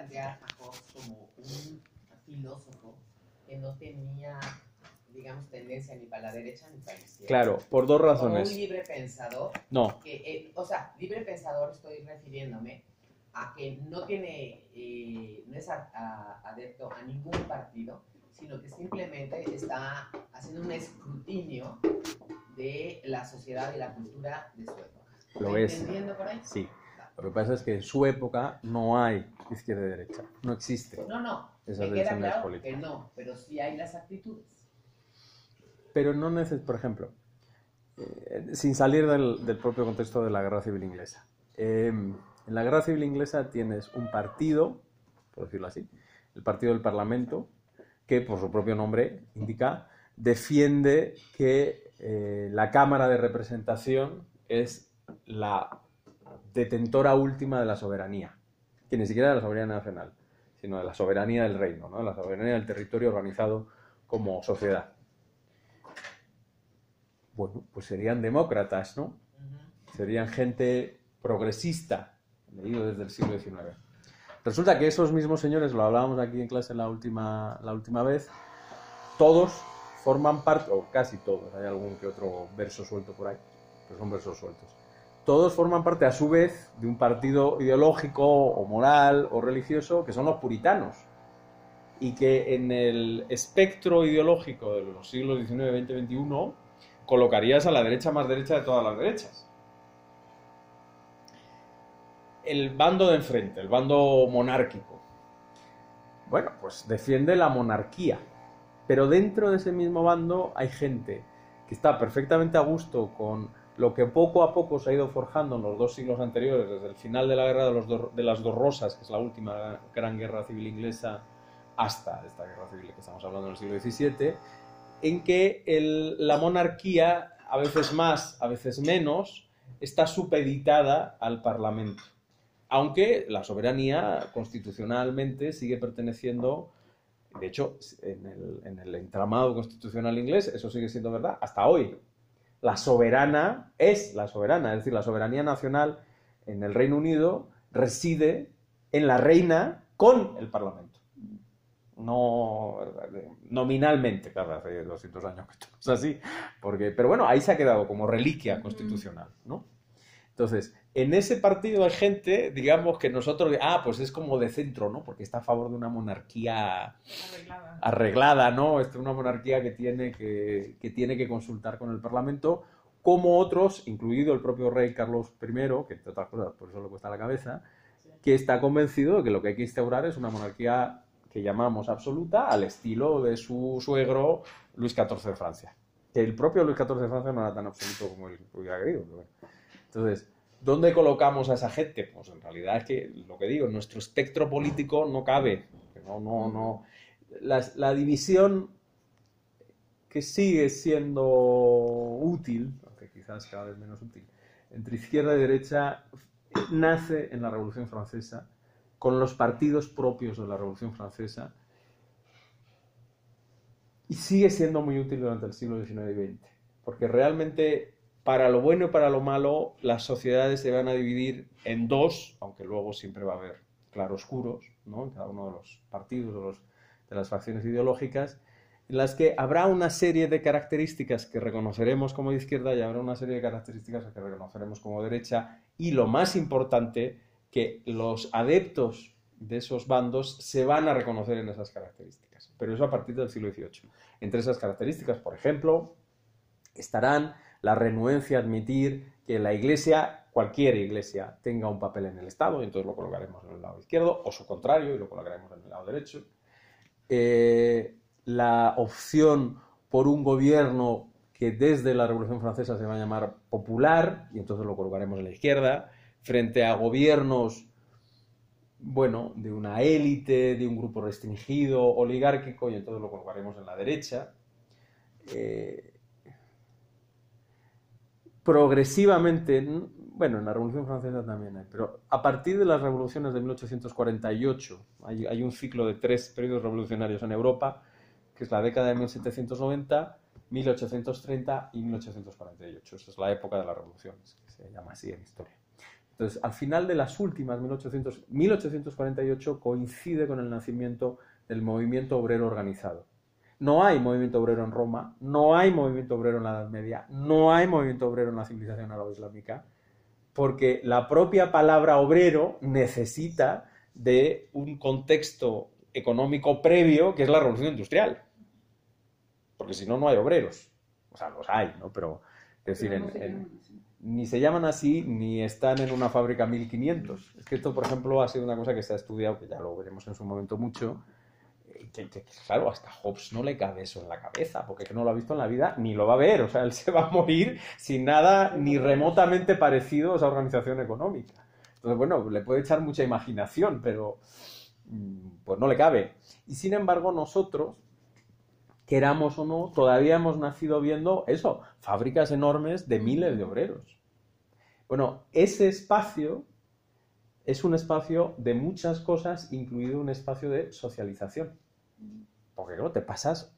plantear a Hobbes como un filósofo que no tenía, digamos, tendencia ni para la derecha ni para la izquierda. Claro, por dos razones. Como un libre pensador. No. Que, o sea, libre pensador estoy refiriéndome a que no tiene, no es adepto a ningún partido, sino que simplemente está haciendo un escrutinio de la sociedad y la cultura de su época. Lo es. ¿Entendiendo por ahí? Sí. Lo que pasa es que en su época no hay izquierda y derecha. No existe. No. Esas Me queda divisiones claro políticas. que no, pero sí hay las actitudes. Pero no necesitas, por ejemplo, sin salir del propio contexto de la Guerra Civil Inglesa. En la Guerra Civil Inglesa tienes un partido, por decirlo así, el Partido del Parlamento, que por su propio nombre indica, defiende que la Cámara de Representación es la detentora última de la soberanía, que ni siquiera de la soberanía nacional, sino de la soberanía del reino, ¿no? La soberanía del territorio organizado como sociedad. Bueno, pues serían demócratas, ¿no? Serían gente progresista, leído desde el siglo XIX. Resulta que esos mismos señores, lo hablábamos aquí en clase la última vez, todos forman parte, o casi todos, hay algún que otro verso suelto por ahí, pero son versos sueltos. Todos forman parte, a su vez, de un partido ideológico, o moral, o religioso, que son los puritanos. Y que en el espectro ideológico de los siglos XIX, XX, XXI, colocarías a la derecha más derecha de todas las derechas. El bando de enfrente, el bando monárquico, bueno, pues defiende la monarquía. Pero dentro de ese mismo bando hay gente que está perfectamente a gusto con lo que poco a poco se ha ido forjando en los 2 siglos anteriores, desde el final de la Guerra de las Dos Rosas, que es la última gran guerra civil inglesa, hasta esta guerra civil que estamos hablando en el siglo XVII, en que la monarquía, a veces más, a veces menos, está supeditada al Parlamento. Aunque la soberanía constitucionalmente sigue perteneciendo, de hecho, en el entramado constitucional inglés, eso sigue siendo verdad hasta hoy. La soberana es la soberana, es decir, la soberanía nacional en el Reino Unido reside en la reina con el Parlamento. No nominalmente, claro, hace 200 años que esto es así, pero bueno, ahí se ha quedado como reliquia constitucional, ¿no? Entonces, en ese partido hay gente, digamos, que nosotros, pues es como de centro, ¿no? Porque está a favor de una monarquía arreglada, ¿no? Es una monarquía que tiene que consultar con el Parlamento, como otros, incluido el propio rey Carlos I, que entre otras cosas, por eso le cuesta la cabeza, que está convencido de que lo que hay que instaurar es una monarquía que llamamos absoluta, al estilo de su suegro Luis XIV de Francia. Que el propio Luis XIV de Francia no era tan absoluto como él hubiera querido. Entonces, ¿dónde colocamos a esa gente? Pues en realidad es que, lo que digo, nuestro espectro político no cabe. No. La división que sigue siendo útil, aunque quizás cada vez menos útil, entre izquierda y derecha, nace en la Revolución Francesa, con los partidos propios de la Revolución Francesa, y sigue siendo muy útil durante el siglo XIX y XX, porque realmente, para lo bueno y para lo malo, las sociedades se van a dividir en dos, aunque luego siempre va a haber claroscuros, ¿no?, en cada uno de los partidos, de las facciones ideológicas, en las que habrá una serie de características que reconoceremos como de izquierda y habrá una serie de características que reconoceremos como derecha, y lo más importante, que los adeptos de esos bandos se van a reconocer en esas características. Pero eso a partir del siglo XVIII. Entre esas características, por ejemplo, estarán la renuencia a admitir que la Iglesia, cualquier Iglesia, tenga un papel en el Estado, y entonces lo colocaremos en el lado izquierdo, o su contrario, y lo colocaremos en el lado derecho. La opción por un gobierno que desde la Revolución Francesa se va a llamar popular, y entonces lo colocaremos en la izquierda, frente a gobiernos, bueno, de una élite, de un grupo restringido, oligárquico, y entonces lo colocaremos en la derecha. Progresivamente, bueno, en la Revolución Francesa también hay, pero a partir de las revoluciones de 1848, hay un ciclo de 3 periodos revolucionarios en Europa, que es la década de 1790, 1830 y 1848. Esa es la época de las revoluciones, que se llama así en historia. Entonces, al final de las últimas, 1848, coincide con el nacimiento del movimiento obrero organizado. No hay movimiento obrero en Roma, no hay movimiento obrero en la Edad Media, no hay movimiento obrero en la civilización árabe-islámica, porque la propia palabra obrero necesita de un contexto económico previo, que es la revolución industrial. Porque si no, no hay obreros. O sea, los hay, ¿no? Pero, es decir, ni se llaman así, ni están en una fábrica 1500. Es que esto, por ejemplo, ha sido una cosa que se ha estudiado, que ya lo veremos en su momento mucho, que claro, hasta Hobbes no le cabe eso en la cabeza, porque no lo ha visto en la vida, ni lo va a ver. O sea, él se va a morir sin nada ni remotamente parecido a esa organización económica. Entonces, bueno, le puede echar mucha imaginación, pero pues no le cabe. Y sin embargo, nosotros, queramos o no, todavía hemos nacido viendo eso, fábricas enormes de miles de obreros. Bueno, ese espacio es un espacio de muchas cosas, incluido un espacio de socialización. Porque claro, te pasas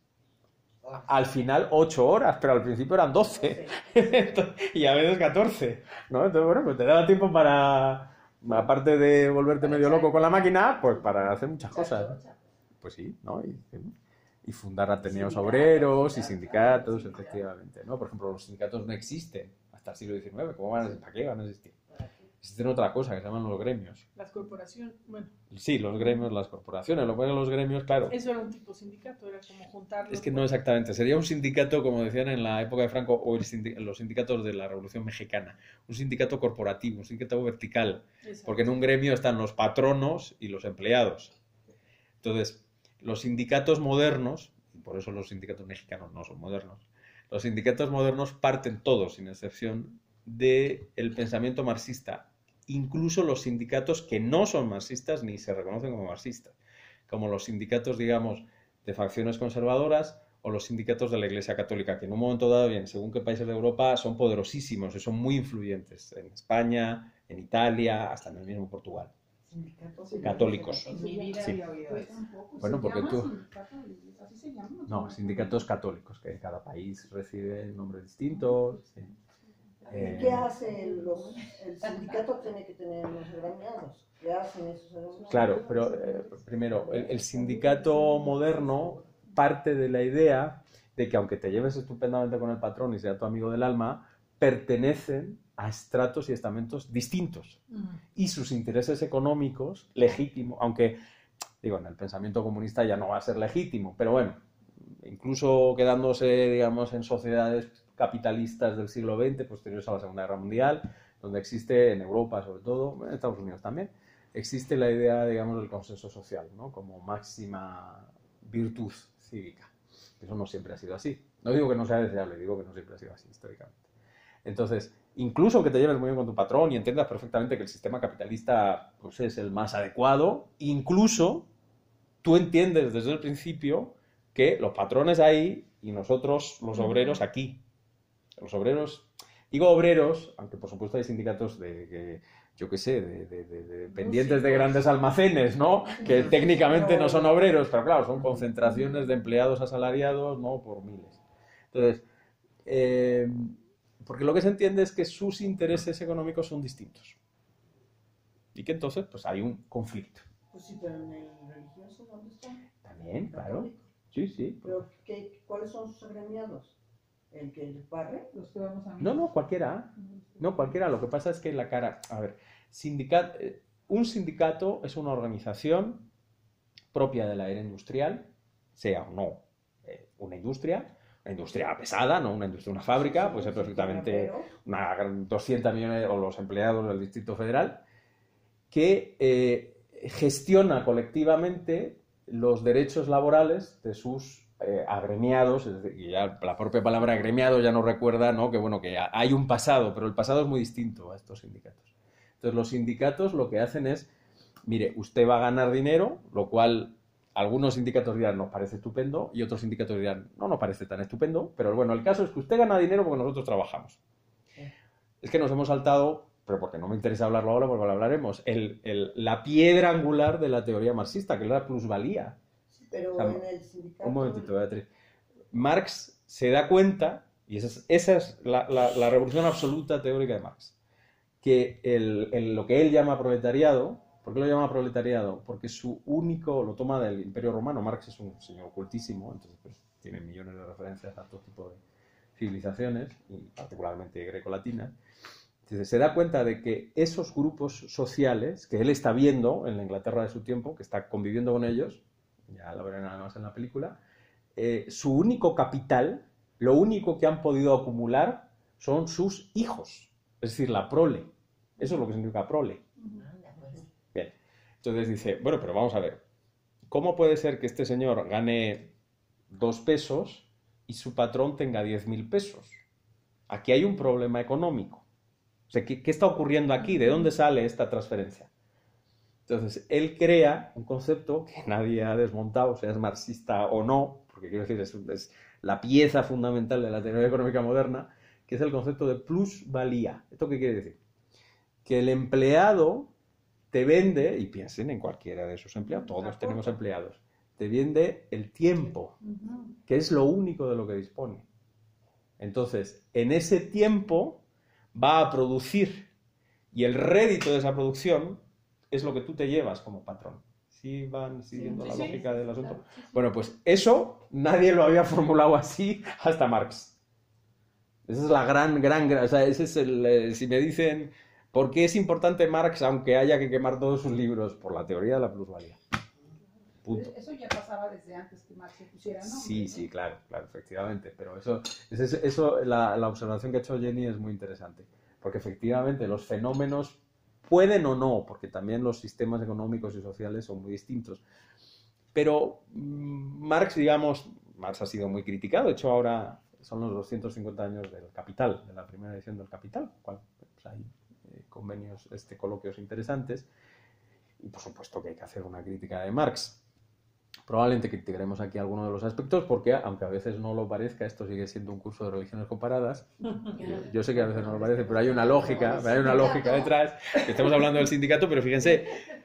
al final 8 horas, pero al principio eran 12. Y a veces 14, ¿no? Entonces, bueno, pues te da tiempo para, aparte de volverte medio loco con la máquina, pues para hacer muchas cosas. Pues sí, ¿no? Y fundar ateneos obreros y sindicatos, efectivamente, ¿no? Por ejemplo, los sindicatos no existen hasta el siglo XIX. ¿Cómo van a existir? ¿Para qué van a existir? Existen otra cosa que se llaman los gremios. Las corporaciones, bueno. Sí, los gremios, las corporaciones. Lo que pasa los gremios, claro. Eso era un tipo de sindicato, era como juntarlos. Es que no exactamente. Sería un sindicato, como decían en la época de Franco, o los sindicatos de la Revolución Mexicana. Un sindicato corporativo, un sindicato vertical. Exacto. Porque en un gremio están los patronos y los empleados. Entonces, los sindicatos modernos, y por eso los sindicatos mexicanos no son modernos, los sindicatos modernos parten todos, sin excepción, del pensamiento marxista, incluso los sindicatos que no son marxistas ni se reconocen como marxistas, como los sindicatos, digamos, de facciones conservadoras o los sindicatos de la Iglesia Católica, que en un momento dado, bien, según qué países de Europa, son poderosísimos y son muy influyentes, en España, en Italia, hasta en el mismo Portugal. Sindicatos católicos. En mi vida sí. había oído eso. Bueno, porque tú... No, sindicatos católicos, que cada país recibe nombres distintos. Sí. ¿Qué hace el sindicato? Tiene que tener unos agremiados. ¿Qué hacen esos agremiados? Claro, pero primero, el sindicato moderno parte de la idea de que aunque te lleves estupendamente con el patrón y sea tu amigo del alma, pertenecen a estratos y estamentos distintos. Y sus intereses económicos, legítimos, aunque, digo, en el pensamiento comunista ya no va a ser legítimo, pero bueno, incluso quedándose, digamos, en sociedades capitalistas del siglo XX, posteriores a la Segunda Guerra Mundial, donde existe, en Europa sobre todo, en Estados Unidos también, existe la idea, digamos, del consenso social, ¿no? Como máxima virtud cívica. Eso no siempre ha sido así. No digo que no sea deseable, digo que no siempre ha sido así históricamente. Entonces, incluso aunque te lleves muy bien con tu patrón y entiendas perfectamente que el sistema capitalista pues, es el más adecuado, incluso tú entiendes desde el principio que los patrones ahí y nosotros, los obreros, aquí. Los obreros, digo obreros, aunque por supuesto hay sindicatos de dependientes de grandes almacenes, ¿no? Que técnicamente no son obreros, pero claro, son concentraciones de empleados asalariados, ¿no? Por miles. Entonces, porque lo que se entiende es que sus intereses económicos son distintos. Y que entonces, pues hay un conflicto. Pues sí, pero en el religioso, ¿dónde están? También, claro. Sí, sí. ¿Pero cuáles son sus agremiados? ¿El que barre? Los que vamos a... No, cualquiera. No, cualquiera. Lo que pasa es que la cara... A ver, un sindicato es una organización propia de la era industrial, sea o no una industria pesada, no una industria, una fábrica, puede ser perfectamente una 200 millones o los empleados del Distrito Federal, que gestiona colectivamente los derechos laborales de sus agremiados, es decir, y ya la propia palabra agremiado ya nos recuerda, ¿no? Que bueno, que hay un pasado, pero el pasado es muy distinto a estos sindicatos. Entonces los sindicatos lo que hacen es, mire, usted va a ganar dinero, lo cual algunos sindicatos dirán nos parece estupendo y otros sindicatos dirán no nos parece tan estupendo, pero bueno, el caso es que usted gana dinero porque nosotros trabajamos. Es que nos hemos saltado, pero porque no me interesa hablarlo ahora, porque lo hablaremos, la piedra angular de la teoría marxista, que es la plusvalía. Pero o sea, en el sindicato... Un momentito, Beatriz. Marx se da cuenta, y esa es la revolución absoluta teórica de Marx, que lo que él llama proletariado, ¿por qué lo llama proletariado? Porque su único, lo toma del Imperio Romano, Marx es un señor cultísimo, entonces pues, tiene millones de referencias a todo tipo de civilizaciones, y particularmente grecolatinas. Entonces se da cuenta de que esos grupos sociales que él está viendo en la Inglaterra de su tiempo, que está conviviendo con ellos, ya lo verán además en la película, su único capital, lo único que han podido acumular son sus hijos, es decir, la prole. Eso es lo que significa prole. Anda, pues. Bien. Entonces dice, bueno, pero vamos a ver, ¿cómo puede ser que este señor gane 2 pesos y su patrón tenga 10.000 pesos? Aquí hay un problema económico. O sea, ¿qué está ocurriendo aquí? ¿De dónde sale esta transferencia? Entonces, él crea un concepto que nadie ha desmontado, sea es marxista o no, porque quiero decir, es la pieza fundamental de la teoría económica moderna, que es el concepto de plusvalía. ¿Esto qué quiere decir? Que el empleado te vende, y piensen en cualquiera de sus empleados, todos tenemos empleados, te vende el tiempo, que es lo único de lo que dispone. Entonces, en ese tiempo va a producir, y el rédito de esa producción es lo que tú te llevas como patrón. ¿Sí van siguiendo la lógica del asunto? Claro, sí. Bueno, pues eso nadie lo había formulado así hasta Marx. Esa es la gran, o sea, ese es si me dicen, ¿por qué es importante Marx aunque haya que quemar todos sus libros? Por la teoría de la plusvalía. Punto. Eso ya pasaba desde antes que Marx se pusiera, ¿no? Sí, sí, claro, efectivamente. Pero eso la observación que ha hecho Jenny es muy interesante. Porque efectivamente los fenómenos pueden o no, porque también los sistemas económicos y sociales son muy distintos. Pero Marx, digamos, Marx ha sido muy criticado. De hecho, ahora son los 250 años del Capital, de la primera edición del Capital, cual pues, hay convenios, coloquios interesantes. Y por supuesto que hay que hacer una crítica de Marx. Probablemente criticaremos aquí algunos de los aspectos porque, aunque a veces no lo parezca, esto sigue siendo un curso de religiones comparadas. Yo sé que a veces no lo parece, pero hay una lógica detrás. Estamos hablando del sindicato, pero fíjense,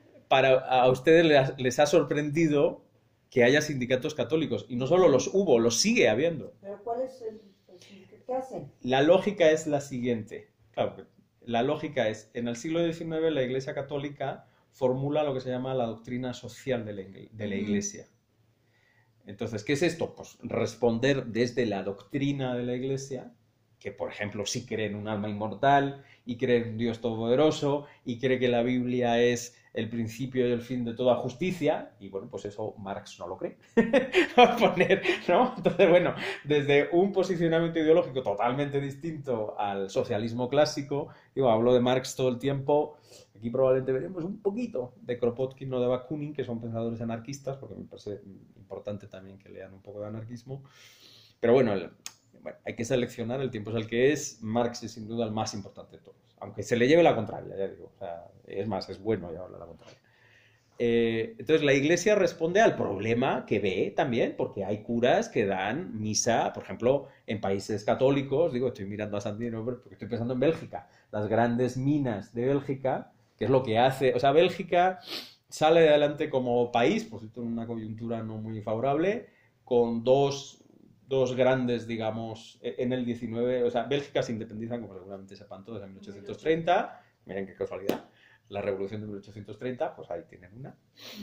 a ustedes les ha sorprendido que haya sindicatos católicos. Y no solo los hubo, los sigue habiendo. ¿Pero cuál es el sindicato que hacen? La lógica es la siguiente. Claro, la lógica es, en el siglo XIX la Iglesia Católica formula lo que se llama la doctrina social de la Iglesia. Entonces, ¿qué es esto? Pues responder desde la doctrina de la Iglesia, que por ejemplo sí cree en un alma inmortal, y cree en un Dios todopoderoso, y cree que la Biblia es el principio y el fin de toda justicia, y bueno, pues eso Marx no lo cree. ¿No? Entonces, bueno, desde un posicionamiento ideológico totalmente distinto al socialismo clásico, hablo de Marx todo el tiempo. Aquí probablemente veremos un poquito de Kropotkin o de Bakunin, que son pensadores anarquistas, porque me parece importante también que lean un poco de anarquismo. Pero bueno, hay que seleccionar, el tiempo es el que es. Marx es sin duda el más importante de todos, aunque se le lleve la contraria, ya digo. O sea, es más, es bueno llevarle la contraria. Entonces la Iglesia responde al problema que ve también, porque hay curas que dan misa, por ejemplo, en países católicos. Estoy mirando a Santino porque estoy pensando en Bélgica. Las grandes minas de Bélgica, que es lo que hace, o sea, Bélgica sale adelante como país, por cierto, en una coyuntura no muy favorable, con dos grandes, digamos, en el 19, o sea, Bélgica se independiza, como seguramente sepan todos, en 1830, miren qué casualidad, la revolución de 1830, pues ahí tienen una.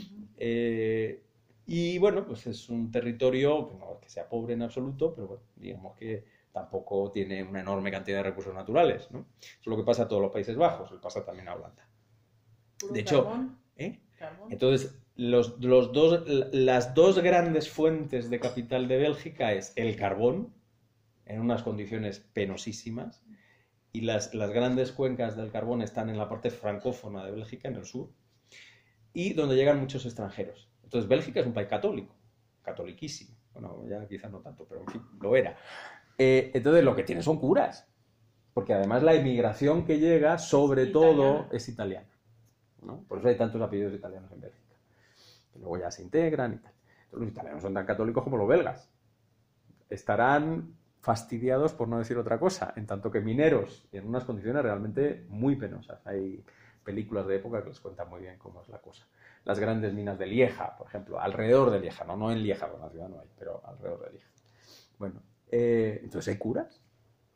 Y bueno, pues es un territorio que no es que sea pobre en absoluto, pero bueno, digamos que tampoco tiene una enorme cantidad de recursos naturales, ¿no? Eso es lo que pasa a todos los Países Bajos, le pasa también a Holanda. De hecho, entonces, las dos grandes fuentes de capital de Bélgica es el carbón, en unas condiciones penosísimas, y las grandes cuencas del carbón están en la parte francófona de Bélgica, en el sur, y donde llegan muchos extranjeros. Entonces, Bélgica es un país católico, catoliquísimo. Bueno, ya quizás no tanto, pero en fin, lo era. Entonces, lo que tiene son curas, porque además la inmigración que llega, sobre todo, es italiana, ¿no? Por eso hay tantos apellidos italianos en Bélgica. Que luego ya se integran y tal. Entonces, los italianos son tan católicos como los belgas. Estarán fastidiados, por no decir otra cosa, en tanto que mineros, y en unas condiciones realmente muy penosas. Hay películas de época que les cuentan muy bien cómo es la cosa. Las grandes minas de Lieja, por ejemplo, alrededor de Lieja, no en Lieja, porque en la ciudad no hay, pero alrededor de Lieja. Bueno, entonces hay curas.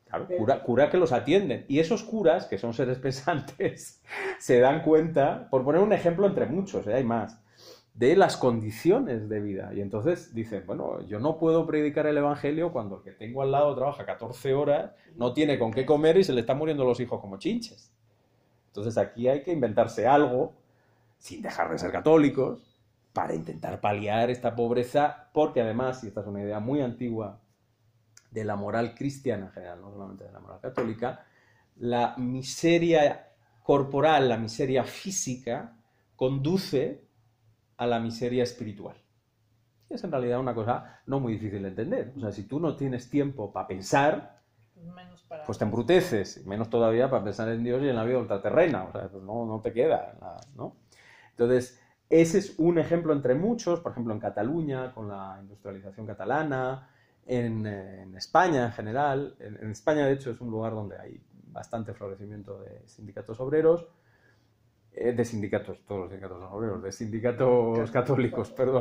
Claro, Pero- cura que los atienden. Y esos curas, que son seres pensantes, se dan cuenta, por poner un ejemplo entre muchos, hay más, de las condiciones de vida. Y entonces dicen, bueno, yo no puedo predicar el evangelio cuando el que tengo al lado trabaja 14 horas, no tiene con qué comer y se le están muriendo los hijos como chinches. Entonces aquí hay que inventarse algo, sin dejar de ser católicos, para intentar paliar esta pobreza, porque además, y esta es una idea muy antigua de la moral cristiana en general, no solamente de la moral católica, la miseria corporal, la miseria física, conduce a la miseria espiritual. Es en realidad una cosa no muy difícil de entender. O sea, si tú no tienes tiempo para pensar, pues te embruteces, menos todavía para pensar en Dios y en la vida ultraterrena. O sea, pues no te queda nada, ¿no? Entonces, ese es un ejemplo entre muchos, por ejemplo, en Cataluña, con la industrialización catalana, en España en general. En España, de hecho, es un lugar donde hay bastante florecimiento de sindicatos obreros, de sindicatos, todos los sindicatos son obreros, de sindicatos católicos, perdón.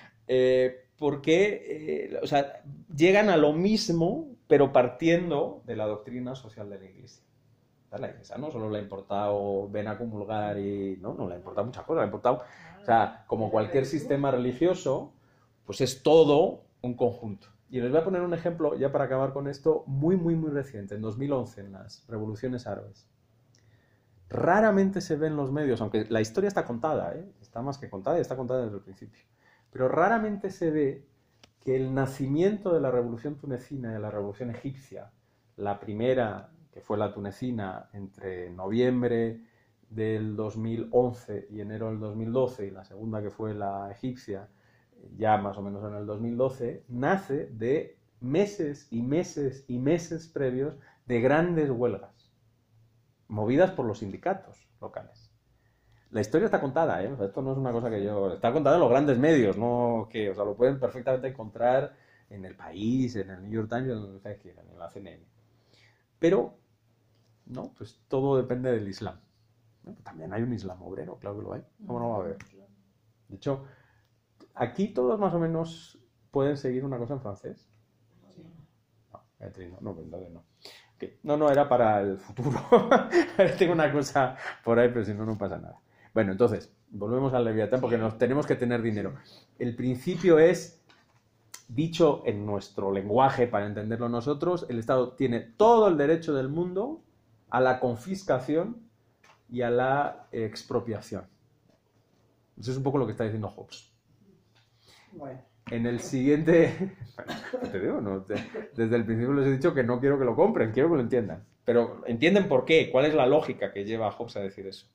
Porque o sea, llegan a lo mismo, pero partiendo de la doctrina social de la Iglesia. La Iglesia no solo le ha importado ven a comulgar y no le ha importado muchas cosas, le ha importado, o sea, como cualquier sistema religioso, pues es todo un conjunto. Y les voy a poner un ejemplo, ya para acabar con esto, muy reciente, en 2011, en las revoluciones árabes. Raramente se ve en los medios, aunque la historia está contada, está más que contada y está contada desde el principio, pero raramente se ve que el nacimiento de la revolución tunecina y de la revolución egipcia, la primera, que fue la tunecina, entre noviembre del 2011 y enero del 2012, y la segunda, que fue la egipcia, ya más o menos en el 2012, nace de meses y meses y meses previos de grandes huelgas, movidas por los sindicatos locales. La historia está contada, O sea, esto no es una cosa que yo... Está contada en los grandes medios, ¿no? Que, o sea, lo pueden perfectamente encontrar en El País, en el New York Times, donde ustedes quieran, en la CNN. Pero, no, pues todo depende del Islam. También hay un Islam obrero, claro que lo hay. ¿Cómo no va a haber? De hecho, aquí todos más o menos pueden seguir una cosa en francés. No, Beatriz, no, entonces no. Okay. No, era para el futuro. Tengo una cosa por ahí, pero si no, no pasa nada. Bueno, entonces, volvemos al Leviatán porque nos tenemos que tener dinero. El principio es, dicho en nuestro lenguaje para entenderlo nosotros, el Estado tiene todo el derecho del mundo a la confiscación y a la expropiación. Eso es un poco lo que está diciendo Hobbes. Bueno. En el siguiente... Bueno, te digo, desde el principio les he dicho que no quiero que lo compren, quiero que lo entiendan. Pero entienden por qué, cuál es la lógica que lleva a Hobbes a decir eso.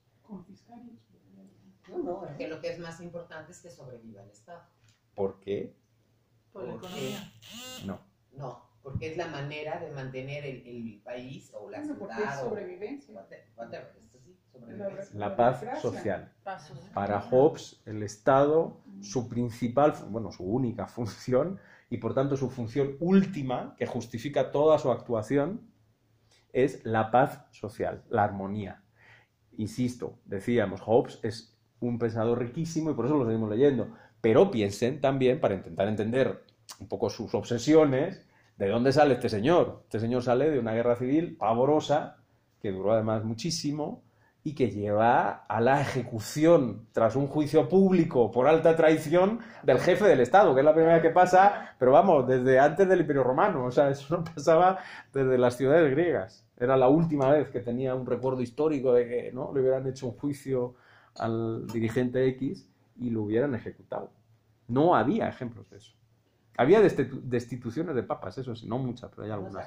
Que lo que es más importante es que sobreviva el Estado. ¿Por qué? Por la economía. No, porque es la manera de mantener el país o la Bueno, ciudad. porque es o sobrevivencia. whatever, esto sí, sobrevivencia. La paz social. Para Hobbes, el Estado, su principal, bueno, su única función, y por tanto su función última, que justifica toda su actuación, es la paz social, la armonía. Insisto, decíamos, Hobbes es un pensador riquísimo y por eso lo seguimos leyendo. Pero piensen también, para intentar entender un poco sus obsesiones, ¿de dónde sale este señor? Este señor sale de una guerra civil pavorosa, que duró además muchísimo, y que lleva a la ejecución, tras un juicio público por alta traición, del jefe del Estado, que es la primera vez que pasa, pero vamos, desde antes del Imperio Romano. O sea, eso no pasaba desde las ciudades griegas. Era la última vez que tenía un recuerdo histórico de que no le hubieran hecho un juicio al dirigente X y lo hubieran ejecutado. No había ejemplos de eso. Había destituciones de papas, eso sí, no muchas, pero hay algunas.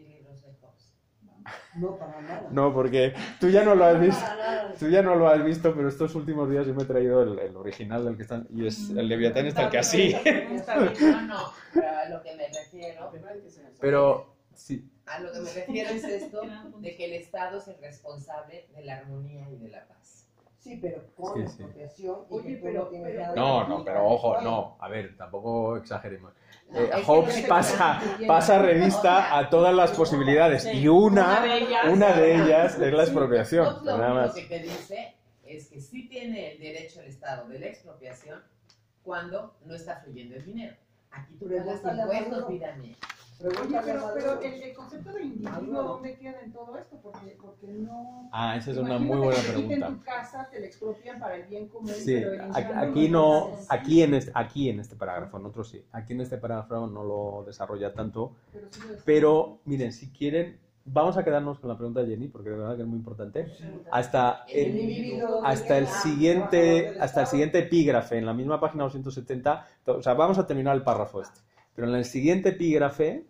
No, para nada. No, porque tú ya no lo has visto. Tú ya no lo has visto, pero estos últimos días yo me he traído el original del que están. Y es el Leviatán está el que así. No, pero a lo que me refiero. Pero sí. A lo que me refiero es esto de que el Estado es el responsable de la armonía y de la paz. Sí, pero con Sí. expropiación. Oye, y que tú pero- tienes pero- nada No, de- pero ojo, no. A ver, tampoco exageremos. No, es que Hobbes no pasa revista a todas las posibilidades y una de ellas es la expropiación. Hobbes lo Nada único más. que te dice es que sí tiene el derecho el Estado de la expropiación cuando no está fluyendo el dinero. Aquí tú Pero ya pagas está impuestos, llamando- vida mía. Oye, Pregúntale a pero Maduro. el concepto de individuo, ¿dónde queda en todo esto? Porque no... Ah, esa es una Imagínate muy buena que te quiten pregunta. tu casa, te la expropian para el bien común, Sí, pero el individuo aquí no no, es así. aquí en este parágrafo, en otros sí. Aquí en este parágrafo no lo desarrolla tanto, Pero sí lo es. pero miren, si quieren, vamos a quedarnos con la pregunta de Jenny, porque de verdad que es muy importante. Hasta El el, individuo, hasta el siguiente epígrafe, en la misma página 270, o sea, vamos a terminar el párrafo este, pero en el siguiente epígrafe,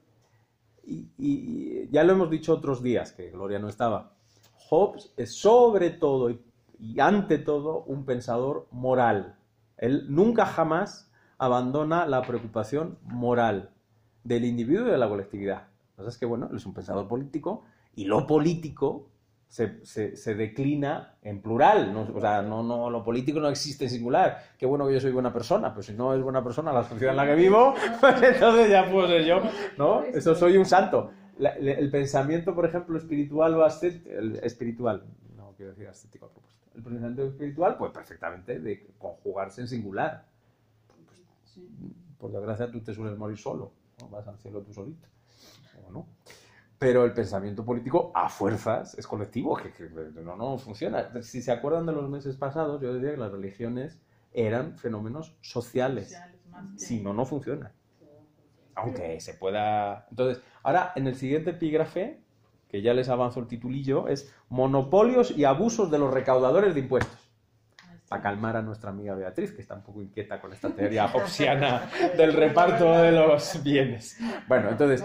y ya lo hemos dicho otros días, que Gloria no estaba, Hobbes es sobre todo y ante todo un pensador moral. Él nunca jamás abandona la preocupación moral del individuo y de la colectividad. Lo que pasa es que, bueno, él es un pensador político y lo político se declina en plural. ¿No? O sea, lo político no existe en singular. Qué bueno que yo soy buena persona, pero si no es buena persona la sociedad en la que vivo, pues entonces ya puedo ser yo, ¿no? Eso soy un santo. El pensamiento, por ejemplo, espiritual o espiritual, no quiero decir ascético a propósito. El pensamiento espiritual, pues perfectamente de conjugarse en singular. Pues, por desgracia, tú te sueles morir solo, ¿no? Vas al cielo tú solito, ¿o no? Pero el pensamiento político, a fuerzas, es colectivo, que no funciona. Si se acuerdan de los meses pasados, yo decía que las religiones eran fenómenos sociales. Si no, no funciona. Aunque se pueda... Entonces, ahora, en el siguiente epígrafe, que ya les avanzo el titulillo, es monopolios y abusos de los recaudadores de impuestos. Para calmar a nuestra amiga Beatriz, que está un poco inquieta con esta teoría hobbesiana del reparto de los bienes. Bueno, entonces,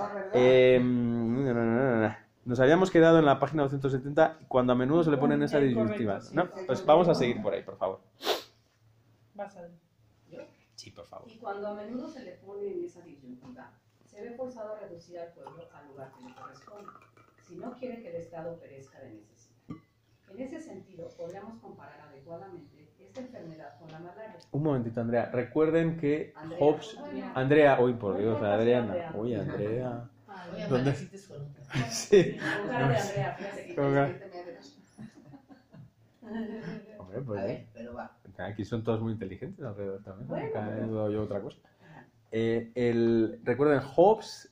nos habíamos quedado en la página 270 cuando a menudo se le ponen esas disyuntivas. ¿No? Pues vamos a seguir por ahí, por favor. Vas a ver. Sí, por favor. Y cuando a menudo se le pone en esa disyuntiva, se ve forzado a reducir al pueblo al lugar que le corresponde, si no quiere que el Estado perezca de necesidad. En ese sentido, podríamos comparar adecuadamente esta enfermedad con la malaria. Un momentito, Andrea. Recuerden que Andrea, Hobbes... bueno, Andrea, hoy por no Dios, importa si Adriana. Andrea. Uy, Andrea. Oye, ¿Dónde? amaneciste con otra. Sí. con cara de Andrea, fíjate que Con cara. te me adelanto. Hombre, A pues ver, pero va. aquí son todos muy inteligentes alrededor también. Bueno, Acá he pero- dudado yo otra cosa. Recuerden, Hobbes,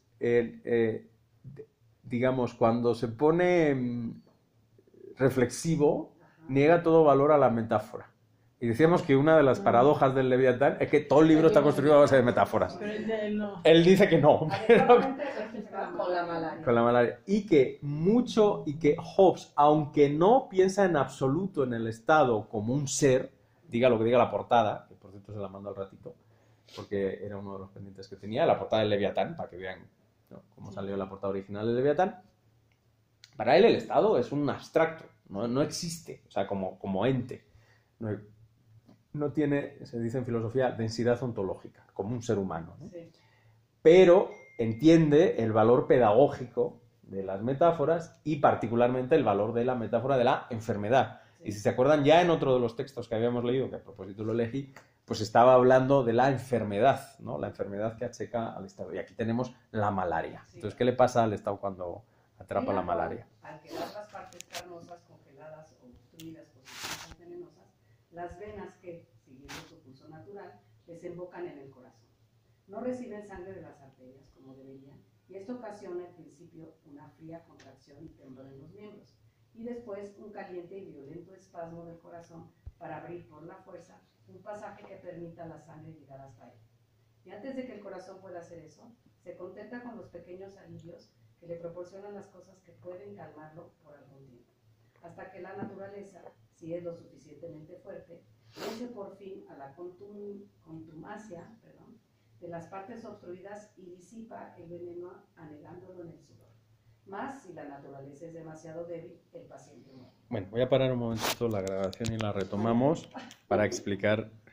digamos, cuando se pone reflexivo, niega todo valor a la metáfora. Y decíamos que una de las paradojas del Leviatán es que todo el libro está construido a base de metáforas. Pero él no. Él dice que no, pero Adecuadamente registra Con la malaria. con la malaria. Y que Hobbes, aunque no piensa en absoluto en el Estado como un ser, diga lo que diga la portada, que por cierto se la mando al ratito, porque era uno de los pendientes que tenía, la portada del Leviatán, para que vean, ¿no?, cómo salió la portada original del Leviatán. Para él el Estado es un abstracto, no existe, o sea, como ente. No tiene, se dice en filosofía, densidad ontológica, como un ser humano, ¿no? Sí. Pero entiende el valor pedagógico de las metáforas y particularmente el valor de la metáfora de la enfermedad. Y si se acuerdan, ya en otro de los textos que habíamos leído, que a propósito lo elegí, pues estaba hablando de la enfermedad, ¿no? La enfermedad que achaca al Estado. Y aquí tenemos la malaria. Sí. Entonces, ¿qué le pasa al Estado cuando atrapa la malaria? Al quedar las partes carnosas congeladas o obstruidas por sustancias venenosas, las venas que, siguiendo su pulso natural, desembocan en el corazón. No reciben sangre de las arterias como deberían, y esto ocasiona al principio una fría contracción y temblor en los miembros, y después un caliente y violento espasmo del corazón para abrir por la fuerza un pasaje que permita a la sangre llegar hasta él. Y antes de que el corazón pueda hacer eso, se contenta con los pequeños alivios que le proporcionan las cosas que pueden calmarlo por algún tiempo, hasta que la naturaleza, si es lo suficientemente fuerte, vence por fin a la contumacia de las partes obstruidas y disipa el veneno anegándolo en el sudor. Más si la naturaleza es demasiado débil, el paciente muere. Bueno, voy a parar un momentito la grabación y la retomamos para explicar